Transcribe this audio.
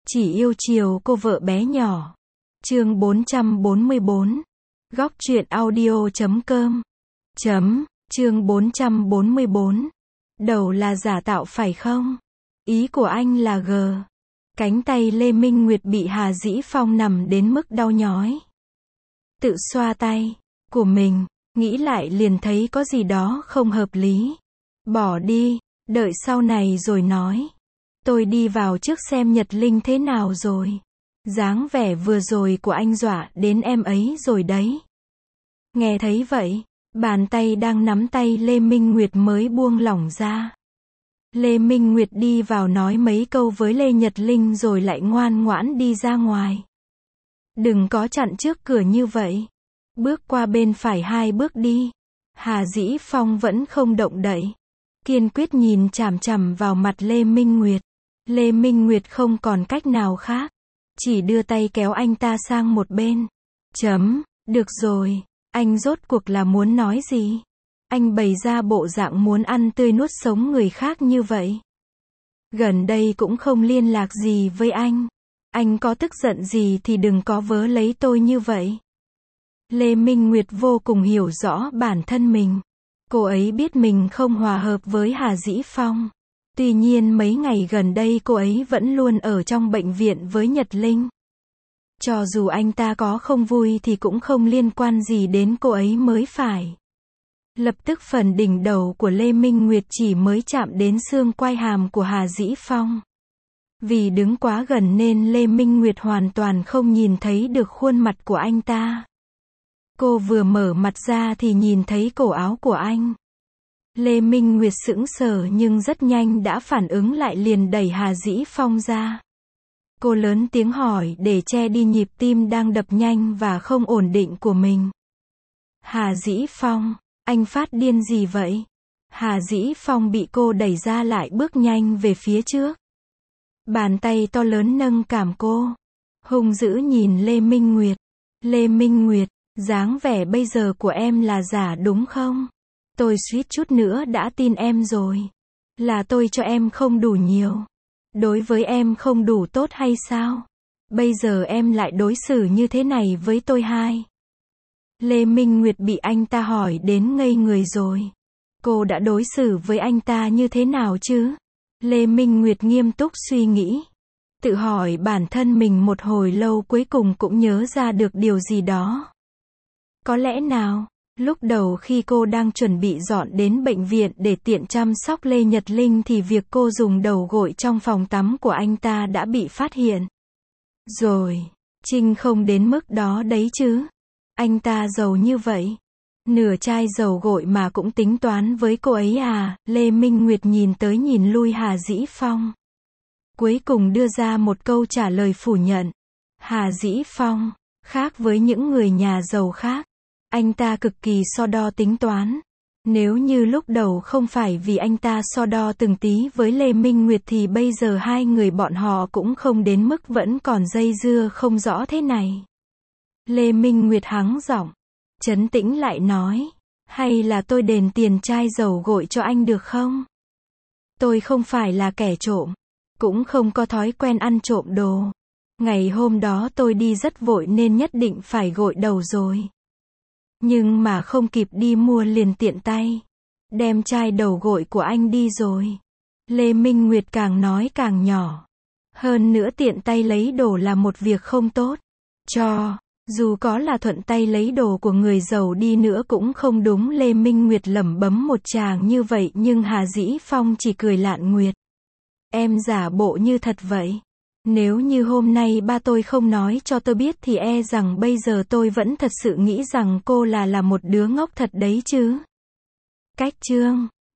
Chỉ yêu chiều cô vợ bé nhỏ. Chương 444. Góc truyện audio.com. Chương 444. Đầu là giả tạo phải không? Ý của anh là G. Cánh tay Lê Minh Nguyệt bị Hà Dĩ Phong nằm đến mức đau nhói. Tự xoa tay của mình, nghĩ lại liền thấy có gì đó không hợp lý. Bỏ đi, đợi sau này rồi nói. Tôi đi vào trước xem Nhật Linh thế nào rồi. Dáng vẻ vừa rồi của anh dọa đến em ấy rồi đấy. Nghe thấy vậy, bàn tay đang nắm tay Lê Minh Nguyệt mới buông lỏng ra. Lê Minh Nguyệt đi vào nói mấy câu với Lê Nhật Linh rồi lại ngoan ngoãn đi ra ngoài. Đừng có chặn trước cửa như vậy. Bước qua bên phải 2 bước đi. Hà Dĩ Phong vẫn không động đậy. Kiên quyết nhìn chằm chằm vào mặt Lê Minh Nguyệt. Lê Minh Nguyệt không còn cách nào khác. Chỉ đưa tay kéo anh ta sang một bên. Được rồi. Anh rốt cuộc là muốn nói gì? Anh bày ra bộ dạng muốn ăn tươi nuốt sống người khác như vậy. Gần đây cũng không liên lạc gì với anh. Anh có tức giận gì thì đừng có vớ lấy tôi như vậy. Lê Minh Nguyệt vô cùng hiểu rõ bản thân mình. Cô ấy biết mình không hòa hợp với Hà Dĩ Phong. Tuy nhiên mấy ngày gần đây cô ấy vẫn luôn ở trong bệnh viện với Nhật Linh. Cho dù anh ta có không vui thì cũng không liên quan gì đến cô ấy mới phải. Lập tức phần đỉnh đầu của Lê Minh Nguyệt chỉ mới chạm đến xương quai hàm của Hà Dĩ Phong. Vì đứng quá gần nên Lê Minh Nguyệt hoàn toàn không nhìn thấy được khuôn mặt của anh ta. Cô vừa mở mặt ra thì nhìn thấy cổ áo của anh. Lê Minh Nguyệt sững sờ nhưng rất nhanh đã phản ứng lại liền đẩy Hà Dĩ Phong ra. Cô lớn tiếng hỏi để che đi nhịp tim đang đập nhanh và không ổn định của mình. Hà Dĩ Phong, anh phát điên gì vậy? Hà Dĩ Phong bị cô đẩy ra lại bước nhanh về phía trước. Bàn tay to lớn nâng cằm cô. Hung dữ nhìn Lê Minh Nguyệt. Lê Minh Nguyệt, dáng vẻ bây giờ của em là giả đúng không? Tôi suýt chút nữa đã tin em rồi. Là tôi cho em không đủ nhiều. Đối với em không đủ tốt hay sao? Bây giờ em lại đối xử như thế này với tôi hay? Lê Minh Nguyệt bị anh ta hỏi đến ngây người rồi. Cô đã đối xử với anh ta như thế nào chứ? Lê Minh Nguyệt nghiêm túc suy nghĩ. Tự hỏi bản thân mình một hồi lâu cuối cùng cũng nhớ ra được điều gì đó. Có lẽ nào, lúc đầu khi cô đang chuẩn bị dọn đến bệnh viện để tiện chăm sóc Lê Nhật Linh thì việc cô dùng đầu gội trong phòng tắm của anh ta đã bị phát hiện. Rồi, Trinh không đến mức đó đấy chứ. Anh ta giàu như vậy. Nửa chai dầu gội mà cũng tính toán với cô ấy à? Lê Minh Nguyệt nhìn tới nhìn lui Hà Dĩ Phong. Cuối cùng đưa ra một câu trả lời phủ nhận. Hà Dĩ Phong, khác với những người nhà giàu khác. Anh ta cực kỳ so đo tính toán. Nếu như lúc đầu không phải vì anh ta so đo từng tí với Lê Minh Nguyệt thì bây giờ hai người bọn họ cũng không đến mức vẫn còn dây dưa không rõ thế này. Lê Minh Nguyệt hắng giọng, trấn tĩnh lại nói, hay là tôi đền tiền chai dầu gội cho anh được không? Tôi không phải là kẻ trộm, cũng không có thói quen ăn trộm đồ. Ngày hôm đó tôi đi rất vội nên nhất định phải gội đầu rồi. Nhưng mà không kịp đi mua liền tiện tay đem chai đầu gội của anh đi rồi. Lê Minh Nguyệt càng nói càng nhỏ. Hơn nữa tiện tay lấy đồ là một việc không tốt. Dù có là thuận tay lấy đồ của người giàu đi nữa cũng không đúng. Lê Minh Nguyệt lẩm bẩm một tràng như vậy nhưng Hà Dĩ Phong chỉ cười lạn Nguyệt. Em giả bộ như thật vậy. Nếu như hôm nay ba tôi không nói cho tôi biết thì e rằng bây giờ tôi vẫn thật sự nghĩ rằng cô là một đứa ngốc thật đấy chứ. Cách chương